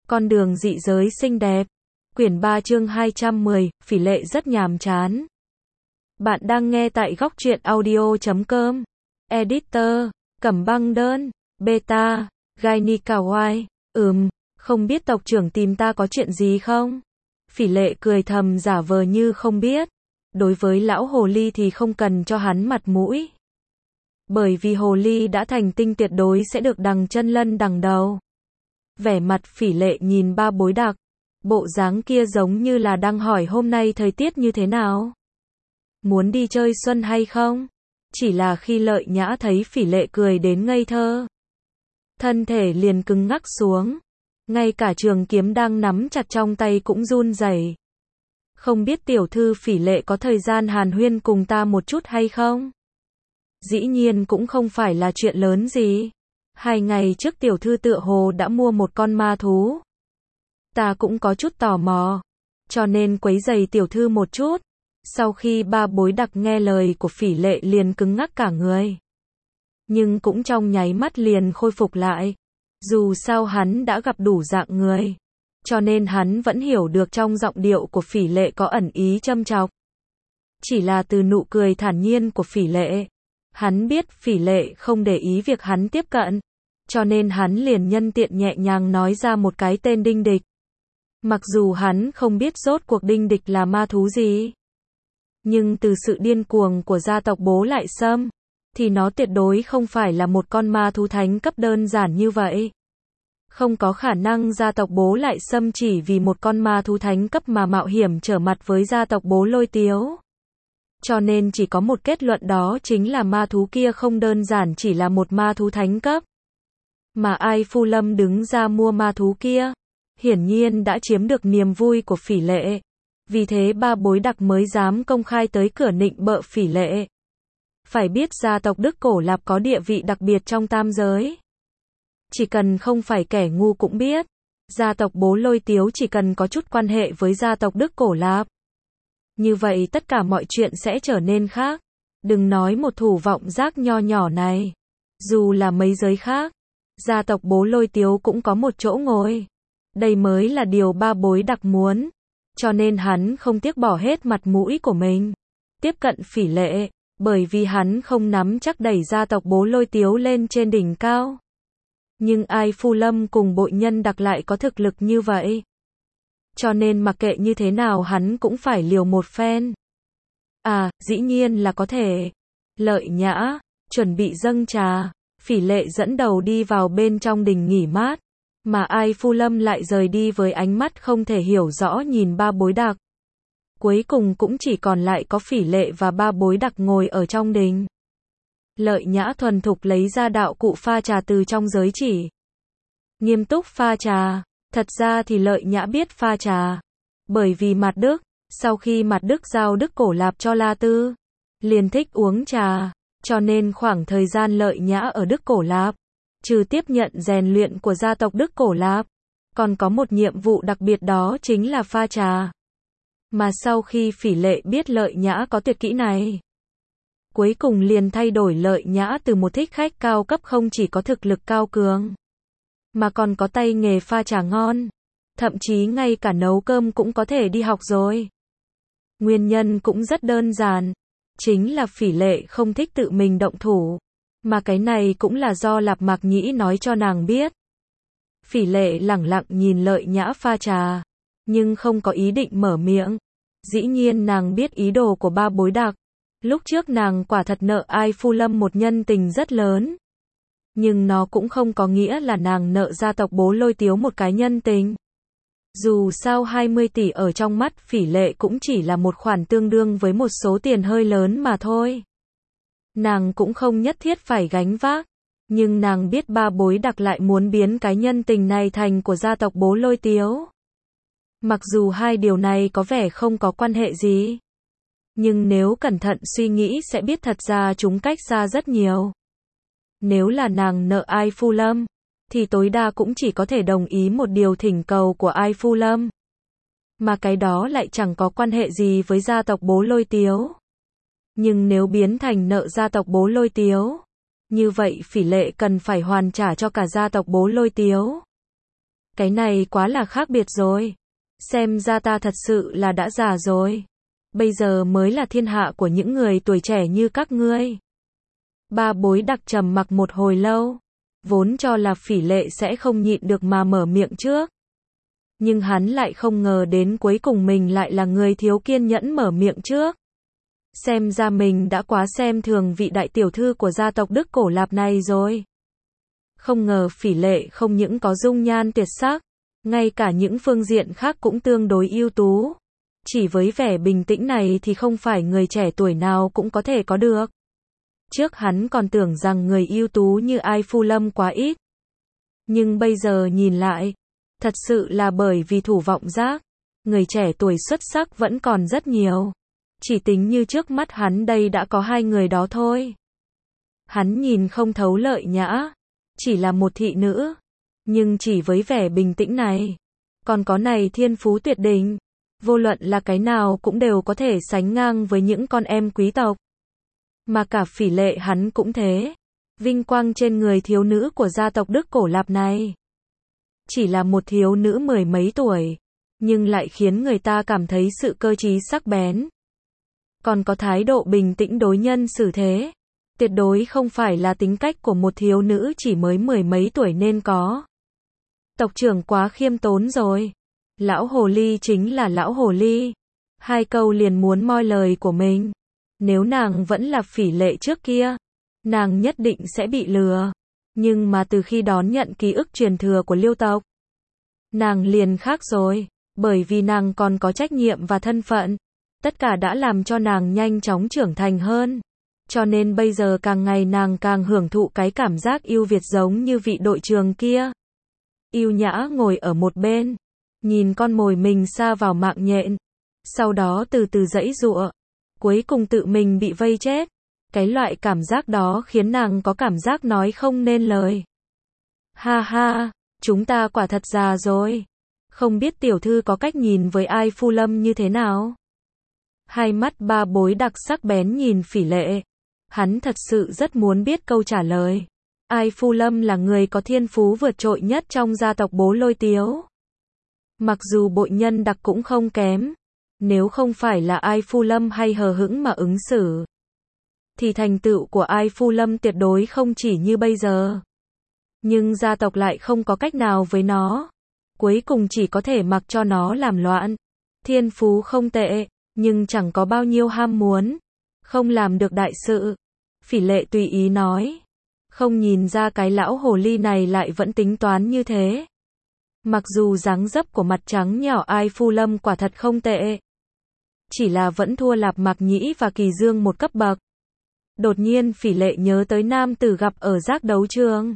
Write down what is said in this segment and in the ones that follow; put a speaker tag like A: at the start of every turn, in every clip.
A: Con đường dị giới xinh đẹp. Quyển 3 chương 210, Phỉ Lệ rất nhàm chán. Bạn đang nghe tại góc truyện audio.com. Editor, Cẩm Băng Đơn, Beta, Gaini Kawaii. Không biết tộc trưởng tìm ta có chuyện gì không? Phỉ Lệ cười thầm giả vờ như không biết. Đối với lão hồ ly thì không cần cho hắn mặt mũi. Bởi vì hồ ly đã thành tinh tuyệt đối sẽ được đằng chân lân đằng đầu. Vẻ mặt Phỉ Lệ nhìn Ba Bối Đặc. Bộ dáng kia giống như là đang hỏi hôm nay thời tiết như thế nào? Muốn đi chơi xuân hay không? Chỉ là khi Lợi Nhã thấy Phỉ Lệ cười đến ngây thơ, thân thể liền cứng ngắc xuống. Ngay cả trường kiếm đang nắm chặt trong tay cũng run rẩy. Không biết tiểu thư Phỉ Lệ có thời gian hàn huyên cùng ta một chút hay không? Dĩ nhiên cũng không phải là chuyện lớn gì. 2 ngày trước tiểu thư tựa hồ đã mua một con ma thú. Ta cũng có chút tò mò, cho nên quấy giày tiểu thư một chút. Sau khi Ba Bối Đặc nghe lời của Phỉ Lệ liền cứng ngắc cả người. Nhưng cũng trong nháy mắt liền khôi phục lại. Dù sao hắn đã gặp đủ dạng người, cho nên hắn vẫn hiểu được trong giọng điệu của Phỉ Lệ có ẩn ý châm chọc. Chỉ là từ nụ cười thản nhiên của Phỉ Lệ, hắn biết Phỉ Lệ không để ý việc hắn tiếp cận, cho nên hắn liền nhân tiện nhẹ nhàng nói ra một cái tên Đinh Địch. Mặc dù hắn không biết rốt cuộc Đinh Địch là ma thú gì, nhưng từ sự điên cuồng của gia tộc Bố Lại Sâm, thì nó tuyệt đối không phải là một con ma thú thánh cấp đơn giản như vậy. Không có khả năng gia tộc Bố Lại Sâm chỉ vì một con ma thú thánh cấp mà mạo hiểm trở mặt với gia tộc Bố Lôi Tiếu. Cho nên chỉ có một kết luận, đó chính là ma thú kia không đơn giản chỉ là một ma thú thánh cấp. Mà Ai Phu Lâm đứng ra mua ma thú kia, hiển nhiên đã chiếm được niềm vui của Phỉ Lệ. Vì thế Ba Bối Đặc mới dám công khai tới cửa nịnh bợ Phỉ Lệ. Phải biết gia tộc Đức Cổ Lạp có địa vị đặc biệt trong tam giới. Chỉ cần không phải kẻ ngu cũng biết, gia tộc Bố Lôi Tiếu chỉ cần có chút quan hệ với gia tộc Đức Cổ Lạp, như vậy tất cả mọi chuyện sẽ trở nên khác. Đừng nói một thủ vọng giác nho nhỏ này, dù là mấy giới khác, gia tộc Bố Lôi Tiếu cũng có một chỗ ngồi. Đây mới là điều Ba Bối Đặc muốn. Cho nên hắn không tiếc bỏ hết mặt mũi của mình tiếp cận Phỉ Lệ, bởi vì hắn không nắm chắc đẩy gia tộc Bố Lôi Tiếu lên trên đỉnh cao. Nhưng Ai Phu Lâm cùng Bội Nhân Đặc lại có thực lực như vậy. Cho nên mặc kệ như thế nào hắn cũng phải liều một phen. Dĩ nhiên là có thể. Lợi Nhã chuẩn bị dâng trà, Phỉ Lệ dẫn đầu đi vào bên trong đình nghỉ mát, mà Ai Phu Lâm lại rời đi với ánh mắt không thể hiểu rõ nhìn Ba Bối Đặc. Cuối cùng cũng chỉ còn lại có Phỉ Lệ và Ba Bối Đặc ngồi ở trong đình. Lợi Nhã thuần thục lấy ra đạo cụ pha trà từ trong giới chỉ. Nghiêm túc pha trà. Thật ra thì Lợi Nhã biết pha trà. Bởi vì Mạt Đức, sau khi Mạt Đức giao Đức Cổ Lạp cho La Tư, liền thích uống trà. Cho nên khoảng thời gian Lợi Nhã ở Đức Cổ Lạp, trừ tiếp nhận rèn luyện của gia tộc Đức Cổ Lạp, còn có một nhiệm vụ đặc biệt, đó chính là pha trà. Mà sau khi Phỉ Lệ biết Lợi Nhã có tuyệt kỹ này, cuối cùng liền thay đổi Lợi Nhã từ một thích khách cao cấp không chỉ có thực lực cao cường, mà còn có tay nghề pha trà ngon. Thậm chí ngay cả nấu cơm cũng có thể đi học rồi. Nguyên nhân cũng rất đơn giản, chính là Phỉ Lệ không thích tự mình động thủ. Mà cái này cũng là do Lạp Mạc Nhĩ nói cho nàng biết. Phỉ Lệ lẳng lặng nhìn Lợi Nhã pha trà, nhưng không có ý định mở miệng. Dĩ nhiên nàng biết ý đồ của Ba Bối Đặc. Lúc trước nàng quả thật nợ Ai Phu Lâm một nhân tình rất lớn. Nhưng nó cũng không có nghĩa là nàng nợ gia tộc Bố Lôi Tiếu một cái nhân tình. Dù sao 20 tỷ ở trong mắt Phỉ Lệ cũng chỉ là một khoản tương đương với một số tiền hơi lớn mà thôi. Nàng cũng không nhất thiết phải gánh vác. Nhưng nàng biết Ba Bối Đặc lại muốn biến cái nhân tình này thành của gia tộc Bố Lôi Tiếu. Mặc dù hai điều này có vẻ không có quan hệ gì, nhưng nếu cẩn thận suy nghĩ sẽ biết thật ra chúng cách xa rất nhiều. Nếu là nàng nợ Ai Phu Lâm, thì tối đa cũng chỉ có thể đồng ý một điều thỉnh cầu của Ai Phu Lâm. Mà cái đó lại chẳng có quan hệ gì với gia tộc Bố Lôi Tiếu. Nhưng nếu biến thành nợ gia tộc Bố Lôi Tiếu, như vậy Phỉ Lệ cần phải hoàn trả cho cả gia tộc Bố Lôi Tiếu. Cái này quá là khác biệt rồi. Xem ra ta thật sự là đã già rồi. Bây giờ mới là thiên hạ của những người tuổi trẻ như các ngươi. Ba Bối Đặc trầm mặc một hồi lâu. Vốn cho là Phỉ Lệ sẽ không nhịn được mà mở miệng trước. Nhưng hắn lại không ngờ đến cuối cùng mình lại là người thiếu kiên nhẫn mở miệng trước. Xem ra mình đã quá xem thường vị đại tiểu thư của gia tộc Đức Cổ Lạp này rồi. Không ngờ Phỉ Lệ không những có dung nhan tuyệt sắc, ngay cả những phương diện khác cũng tương đối ưu tú. Chỉ với vẻ bình tĩnh này thì không phải người trẻ tuổi nào cũng có thể có được. Trước hắn còn tưởng rằng người ưu tú như Ai Phu Lâm quá ít. Nhưng bây giờ nhìn lại, thật sự là bởi vì thủ vọng giác, người trẻ tuổi xuất sắc vẫn còn rất nhiều. Chỉ tính như trước mắt hắn đây đã có 2 người đó thôi. Hắn nhìn không thấu Lợi Nhã, chỉ là một thị nữ, nhưng chỉ với vẻ bình tĩnh này, còn có này thiên phú tuyệt đỉnh, vô luận là cái nào cũng đều có thể sánh ngang với những con em quý tộc. Mà cả Phỉ Lệ hắn cũng thế, vinh quang trên người thiếu nữ của gia tộc Đức Cổ Lạp này. Chỉ là một thiếu nữ 10 mấy tuổi, nhưng lại khiến người ta cảm thấy sự cơ trí sắc bén. Còn có thái độ bình tĩnh đối nhân xử thế. Tuyệt đối không phải là tính cách của một thiếu nữ chỉ mới 10 mấy tuổi nên có. Tộc trưởng quá khiêm tốn rồi. Lão hồ ly chính là lão hồ ly. 2 câu liền muốn moi lời của mình. Nếu nàng vẫn là Phỉ Lệ trước kia, nàng nhất định sẽ bị lừa. Nhưng mà từ khi đón nhận ký ức truyền thừa của Liêu tộc, nàng liền khác rồi, bởi vì nàng còn có trách nhiệm và thân phận. Tất cả đã làm cho nàng nhanh chóng trưởng thành hơn. Cho nên bây giờ càng ngày nàng càng hưởng thụ cái cảm giác yêu Việt giống như vị đội trưởng kia. Yêu Nhã ngồi ở một bên, nhìn con mồi mình sa vào mạng nhện, sau đó từ từ giãy giụa, cuối cùng tự mình bị vây chết. Cái loại cảm giác đó khiến nàng có cảm giác nói không nên lời. Ha ha, chúng ta quả thật già rồi. Không biết tiểu thư có cách nhìn với Ai Phu Lâm như thế nào? Hai mắt Ba Bối Đặc sắc bén nhìn Phỉ Lệ. Hắn thật sự rất muốn biết câu trả lời. Ai Phu Lâm là người có thiên phú vượt trội nhất trong gia tộc Bố Lôi Tiếu. Mặc dù Bội Nhân Đặc cũng không kém. Nếu không phải là Ai Phu Lâm hay hờ hững mà ứng xử, thì thành tựu của Ai Phu Lâm tuyệt đối không chỉ như bây giờ. Nhưng gia tộc lại không có cách nào với nó. Cuối cùng chỉ có thể mặc cho nó làm loạn. Thiên phú không tệ, nhưng chẳng có bao nhiêu ham muốn. Không làm được đại sự. Phỉ Lệ tùy ý nói. Không nhìn ra cái lão hồ ly này lại vẫn tính toán như thế. Mặc dù dáng dấp của mặt trắng nhỏ Ai Phu Lâm quả thật không tệ. Chỉ là vẫn thua Lạp Mạc Nhĩ và Kỳ Dương một cấp bậc. Đột nhiên Phỉ Lệ nhớ tới nam tử gặp ở giác đấu trường.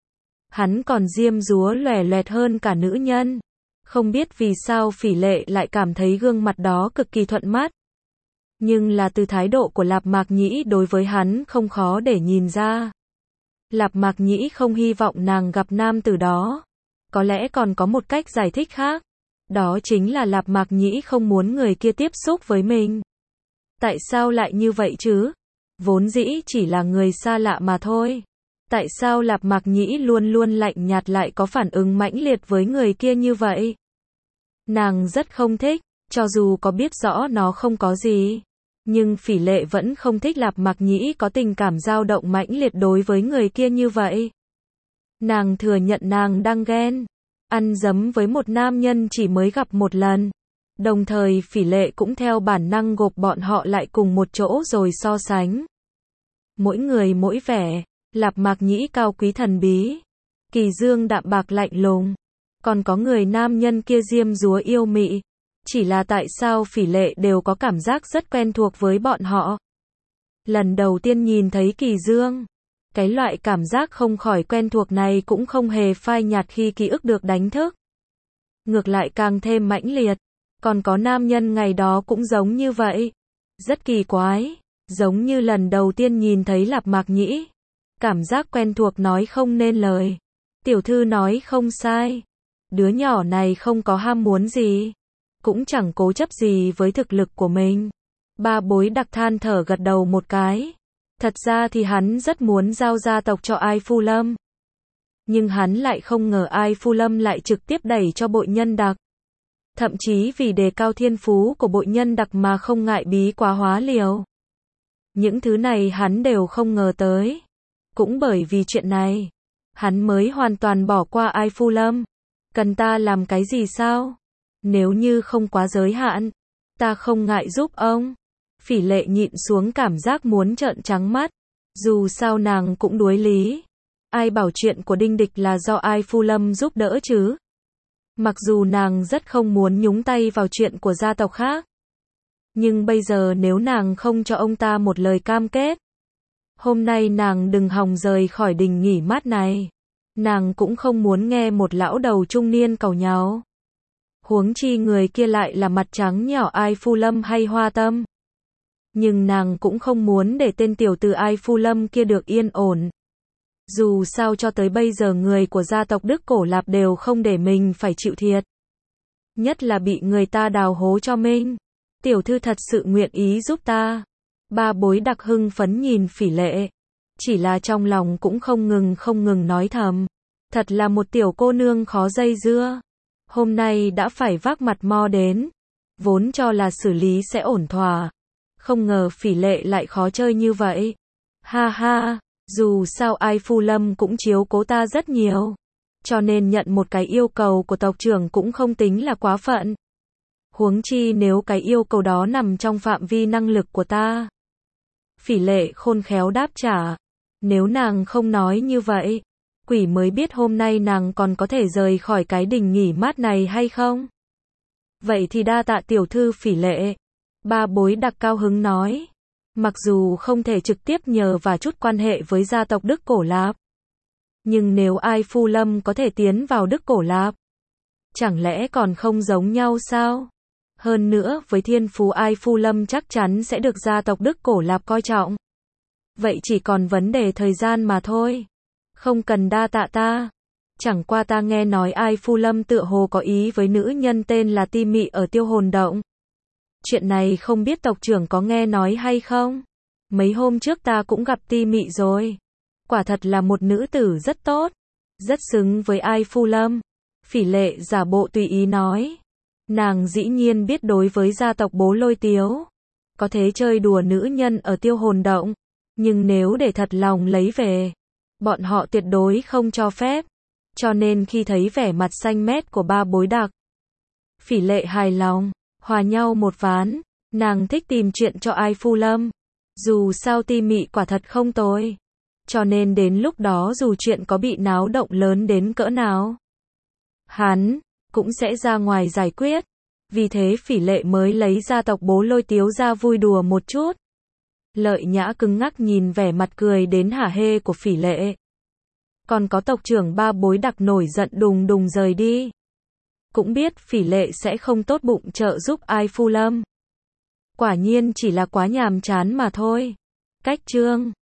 A: Hắn còn diêm dúa lòe loẹt hơn cả nữ nhân. Không biết vì sao Phỉ Lệ lại cảm thấy gương mặt đó cực kỳ thuận mắt. Nhưng là từ thái độ của Lạp Mạc Nhĩ đối với hắn không khó để nhìn ra. Lạp Mạc Nhĩ không hy vọng nàng gặp nam tử đó. Có lẽ còn có một cách giải thích khác. Đó chính là Lạp Mạc Nhĩ không muốn người kia tiếp xúc với mình. Tại sao lại như vậy chứ? Vốn dĩ chỉ là người xa lạ mà thôi. Tại sao Lạp Mạc Nhĩ luôn luôn lạnh nhạt lại có phản ứng mãnh liệt với người kia như vậy? Nàng rất không thích, cho dù có biết rõ nó không có gì. Nhưng Phỉ Lệ vẫn không thích Lạp Mạc Nhĩ có tình cảm dao động mãnh liệt đối với người kia như vậy. Nàng thừa nhận nàng đang ghen. Ăn dấm với một nam nhân chỉ mới gặp một lần. Đồng thời Phỉ Lệ cũng theo bản năng gộp bọn họ lại cùng một chỗ rồi so sánh. Mỗi người mỗi vẻ. Lạp Mạc Nhĩ cao quý thần bí. Kỳ Dương đạm bạc lạnh lùng. Còn có người nam nhân kia diêm dúa yêu mị. Chỉ là tại sao Phỉ Lệ đều có cảm giác rất quen thuộc với bọn họ. Lần đầu tiên nhìn thấy Kỳ Dương, cái loại cảm giác không khỏi quen thuộc này cũng không hề phai nhạt khi ký ức được đánh thức. Ngược lại càng thêm mãnh liệt. Còn có nam nhân ngày đó cũng giống như vậy. Rất kỳ quái. Giống như lần đầu tiên nhìn thấy Lạp Mạc Nhĩ. Cảm giác quen thuộc nói không nên lời. Tiểu thư nói không sai. Đứa nhỏ này không có ham muốn gì. Cũng chẳng cố chấp gì với thực lực của mình. Ba Bối Đặc than thở gật đầu một cái. Thật ra thì hắn rất muốn giao gia tộc cho Ai Phu Lâm. Nhưng hắn lại không ngờ Ai Phu Lâm lại trực tiếp đẩy cho Bội Nhân Đặc. Thậm chí vì đề cao thiên phú của Bội Nhân Đặc mà không ngại bí quá hóa liều. Những thứ này hắn đều không ngờ tới. Cũng bởi vì chuyện này, hắn mới hoàn toàn bỏ qua Ai Phu Lâm. Cần ta làm cái gì sao? Nếu như không quá giới hạn, ta không ngại giúp ông. Phỉ Lệ nhịn xuống cảm giác muốn trợn trắng mắt. Dù sao nàng cũng đuối lý. Ai bảo chuyện của Đinh Địch là do Ai Phu Lâm giúp đỡ chứ? Mặc dù nàng rất không muốn nhúng tay vào chuyện của gia tộc khác. Nhưng bây giờ nếu nàng không cho ông ta một lời cam kết, hôm nay nàng đừng hòng rời khỏi đình nghỉ mát này. Nàng cũng không muốn nghe một lão đầu trung niên càu nhàu. Huống chi người kia lại là mặt trắng nhỏ Ai Phu Lâm hay Hoa Tâm. Nhưng nàng cũng không muốn để tên tiểu tử Ai Phu Lâm kia được yên ổn. Dù sao cho tới bây giờ người của gia tộc Đức Cổ Lạp đều không để mình phải chịu thiệt. Nhất là bị người ta đào hố cho mình. Tiểu thư thật sự nguyện ý giúp ta. Ba Bối Đặc hưng phấn nhìn Phỉ Lệ. Chỉ là trong lòng cũng không ngừng nói thầm. Thật là một tiểu cô nương khó dây dưa. Hôm nay đã phải vác mặt mo đến. Vốn cho là xử lý sẽ ổn thỏa. Không ngờ Phỉ Lệ lại khó chơi như vậy. Ha ha, dù sao Ai Phu Lâm cũng chiếu cố ta rất nhiều. Cho nên nhận một cái yêu cầu của tộc trưởng cũng không tính là quá phận. Huống chi nếu cái yêu cầu đó nằm trong phạm vi năng lực của ta. Phỉ Lệ khôn khéo đáp trả. Nếu nàng không nói như vậy, quỷ mới biết hôm nay nàng còn có thể rời khỏi cái đình nghỉ mát này hay không. Vậy thì đa tạ tiểu thư Phỉ Lệ. Ba Bối Đặc cao hứng nói. Mặc dù không thể trực tiếp nhờ và chút quan hệ với gia tộc Đức Cổ Lạp. Nhưng nếu Ai Phu Lâm có thể tiến vào Đức Cổ Lạp, chẳng lẽ còn không giống nhau sao? Hơn nữa với thiên phú Ai Phu Lâm chắc chắn sẽ được gia tộc Đức Cổ Lạp coi trọng. Vậy chỉ còn vấn đề thời gian mà thôi. Không cần đa tạ ta. Chẳng qua ta nghe nói Ai Phu Lâm tựa hồ có ý với nữ nhân tên là Ti Mị ở Tiêu Hồn Động. Chuyện này không biết tộc trưởng có nghe nói hay không? Mấy hôm trước ta cũng gặp Ti Mị rồi. Quả thật là một nữ tử rất tốt. Rất xứng với Ai Phu Lâm. Phỉ Lệ giả bộ tùy ý nói. Nàng dĩ nhiên biết đối với gia tộc Bố Lôi Tiếu. Có thể chơi đùa nữ nhân ở Tiêu Hồn Động. Nhưng nếu để thật lòng lấy về, bọn họ tuyệt đối không cho phép. Cho nên khi thấy vẻ mặt xanh mét của Ba Bối Đặc, Phỉ Lệ hài lòng, hòa nhau một ván. Nàng thích tìm chuyện cho Ai Phu Lâm. Dù sao Ti Mị quả thật không tồi. Cho nên đến lúc đó dù chuyện có bị náo động lớn đến cỡ nào, hắn cũng sẽ ra ngoài giải quyết. Vì thế Phỉ Lệ mới lấy gia tộc Bố Lôi Tiếu ra vui đùa một chút. Lợi Nhã cứng ngắc nhìn vẻ mặt cười đến hả hê của Phỉ Lệ. Còn có tộc trưởng Ba Bối Đặc nổi giận đùng đùng rời đi. Cũng biết Phỉ Lệ sẽ không tốt bụng trợ giúp Ai Phu Lâm. Quả nhiên chỉ là quá nhàm chán mà thôi. Cách chương